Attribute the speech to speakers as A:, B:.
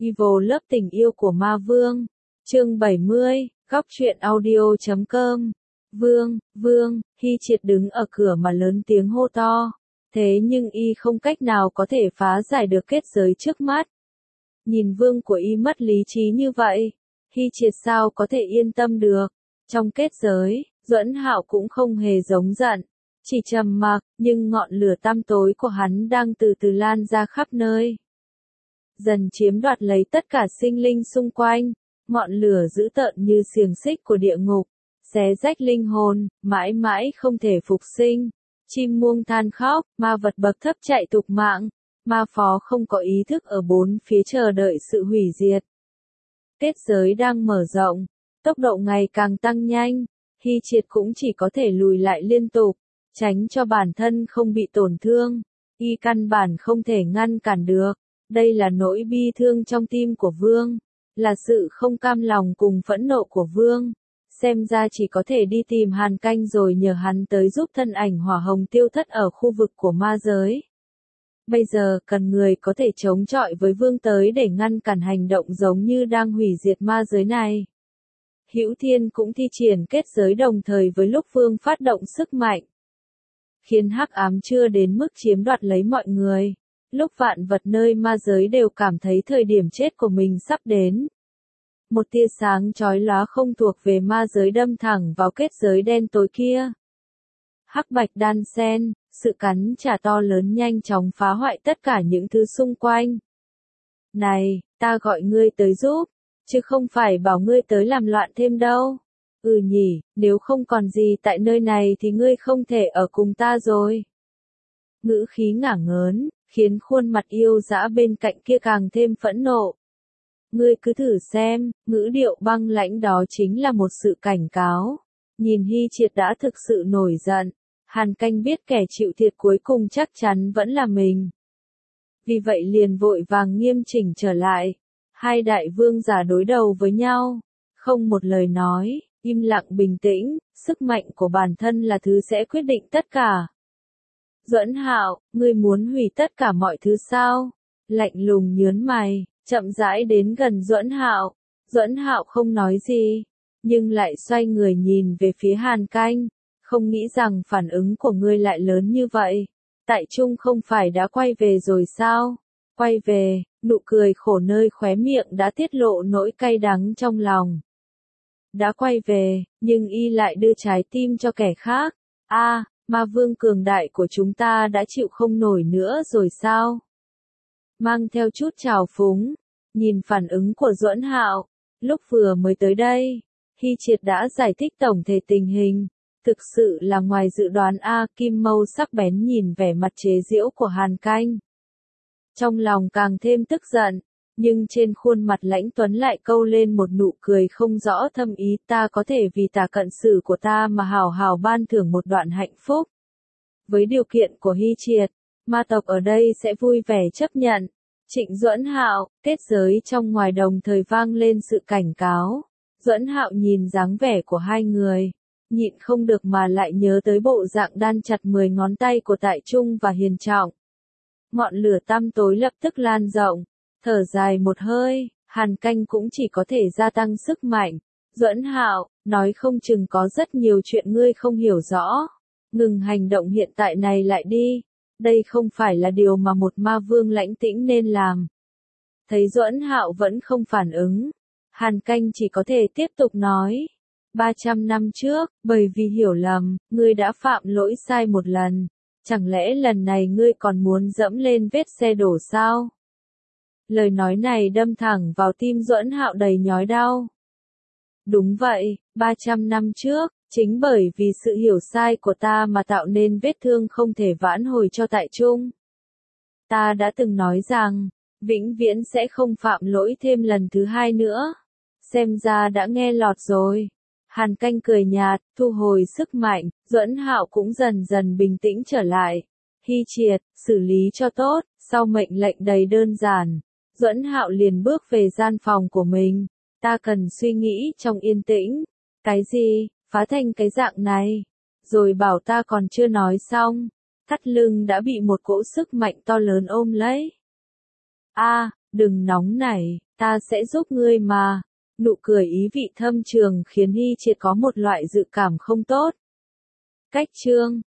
A: Evil Love tình yêu của ma vương. Chương 70, góc truyện audio.com. Vương, Hy Triệt đứng ở cửa mà lớn tiếng hô to. Thế nhưng y không cách nào có thể phá giải được kết giới trước mắt. Nhìn vương của y mất lý trí như vậy, Hy Triệt sao có thể yên tâm được. Trong kết giới, Duẫn Hạo cũng không hề giống giận, chỉ trầm mặc, nhưng ngọn lửa tăm tối của hắn đang từ từ lan ra khắp nơi. Dần chiếm đoạt lấy tất cả sinh linh xung quanh, ngọn lửa dữ tợn như xiềng xích của địa ngục, xé rách linh hồn, mãi mãi không thể phục sinh. Chim muông than khóc, ma vật bậc thấp chạy tục mạng, ma phó không có ý thức ở bốn phía chờ đợi sự hủy diệt. Kết giới đang mở rộng, tốc độ ngày càng tăng nhanh, Hy Triệt cũng chỉ có thể lùi lại liên tục, tránh cho bản thân không bị tổn thương, y căn bản không thể ngăn cản được. Đây là nỗi bi thương trong tim của vương, là sự không cam lòng cùng phẫn nộ của vương. Xem ra chỉ có thể đi tìm Hàn Canh rồi nhờ hắn tới giúp thân ảnh hỏa hồng tiêu thất ở khu vực của ma giới. Bây giờ cần người có thể chống chọi với vương tới để ngăn cản hành động giống như đang hủy diệt ma giới này. Hữu Thiên cũng thi triển kết giới đồng thời với lúc vương phát động sức mạnh, khiến hắc ám chưa đến mức chiếm đoạt lấy mọi người. Lúc vạn vật nơi ma giới đều cảm thấy thời điểm chết của mình sắp đến. Một tia sáng chói lóa không thuộc về ma giới đâm thẳng vào kết giới đen tối kia. Hắc bạch đan xen, sự cắn trả to lớn nhanh chóng phá hoại tất cả những thứ xung quanh. Này, ta gọi ngươi tới giúp, chứ không phải bảo ngươi tới làm loạn thêm đâu. Nhỉ, nếu không còn gì tại nơi này thì ngươi không thể ở cùng ta rồi. Ngữ khí ngả ngớn, khiến khuôn mặt yêu dã bên cạnh kia càng thêm phẫn nộ. Ngươi cứ thử xem, ngữ điệu băng lãnh đó chính là một sự cảnh cáo. Nhìn Hy Triệt đã thực sự nổi giận, Hàn Canh biết kẻ chịu thiệt cuối cùng chắc chắn vẫn là mình. Vì vậy liền vội vàng nghiêm chỉnh trở lại. Hai đại vương giả đối đầu với nhau, không một lời nói, im lặng bình tĩnh, sức mạnh của bản thân là thứ sẽ quyết định tất cả. Duẫn Hạo, ngươi muốn hủy tất cả mọi thứ sao? Lạnh lùng nhướng mày, chậm rãi đến gần Duẫn Hạo. Duẫn Hạo không nói gì, nhưng lại xoay người nhìn về phía Hàn Canh, không nghĩ rằng phản ứng của ngươi lại lớn như vậy. Tại Trung không phải đã quay về rồi sao? Quay về, nụ cười khổ nơi khóe miệng đã tiết lộ nỗi cay đắng trong lòng. Đã quay về, nhưng y lại đưa trái tim cho kẻ khác. Ma vương cường đại của chúng ta đã chịu không nổi nữa rồi sao? Mang theo chút trào phúng, nhìn phản ứng của Duẫn Hạo, lúc vừa mới tới đây, Hy Triệt đã giải thích tổng thể tình hình, thực sự là ngoài dự đoán. Kim Mâu sắc bén nhìn vẻ mặt chế giễu của Hàn Canh. Trong lòng càng thêm tức giận, nhưng trên khuôn mặt lãnh tuấn lại câu lên một nụ cười không rõ thâm ý. Ta có thể vì tà cận sử của ta mà hào hào ban thưởng một đoạn hạnh phúc. Với điều kiện của Hy Triệt, ma tộc ở đây sẽ vui vẻ chấp nhận. Trịnh Duẫn Hạo, kết giới trong ngoài đồng thời vang lên sự cảnh cáo. Duẫn Hạo nhìn dáng vẻ của hai người, nhịn không được mà lại nhớ tới bộ dạng đan chặt 10 ngón tay của Tại Trung và Hiền Trọng. Ngọn lửa tăm tối lập tức lan rộng, thở dài một hơi, Hàn Canh cũng chỉ có thể gia tăng sức mạnh. Duẫn Hạo, nói không chừng có rất nhiều chuyện ngươi không hiểu rõ. Ngừng hành động hiện tại này lại đi. Đây không phải là điều mà một ma vương lãnh tĩnh nên làm. Thấy Duẫn Hạo vẫn không phản ứng, Hàn Canh chỉ có thể tiếp tục nói. 300 năm trước, bởi vì hiểu lầm, ngươi đã phạm lỗi sai một lần. Chẳng lẽ lần này ngươi còn muốn dẫm lên vết xe đổ sao? Lời nói này đâm thẳng vào tim Duẫn Hạo đầy nhói đau. Đúng vậy, 300 năm trước, chính bởi vì sự hiểu sai của ta mà tạo nên vết thương không thể vãn hồi cho Tại Trung. Ta đã từng nói rằng, vĩnh viễn sẽ không phạm lỗi thêm lần thứ hai nữa. Xem ra đã nghe lọt rồi. Hàn Canh cười nhạt, thu hồi sức mạnh, Duẫn Hạo cũng dần dần bình tĩnh trở lại. Hy Triệt, xử lý cho tốt. Sau mệnh lệnh đầy đơn giản, Duẫn Hạo liền bước về gian phòng của mình. Ta cần suy nghĩ trong yên tĩnh. Cái gì, phá thành cái dạng này? Rồi bảo ta còn chưa nói xong. Thắt lưng đã bị một cỗ sức mạnh to lớn ôm lấy. Đừng nóng nảy, Ta sẽ giúp ngươi mà. Nụ cười ý vị thâm trường khiến Hy Triệt có một loại dự cảm không tốt. Cách chương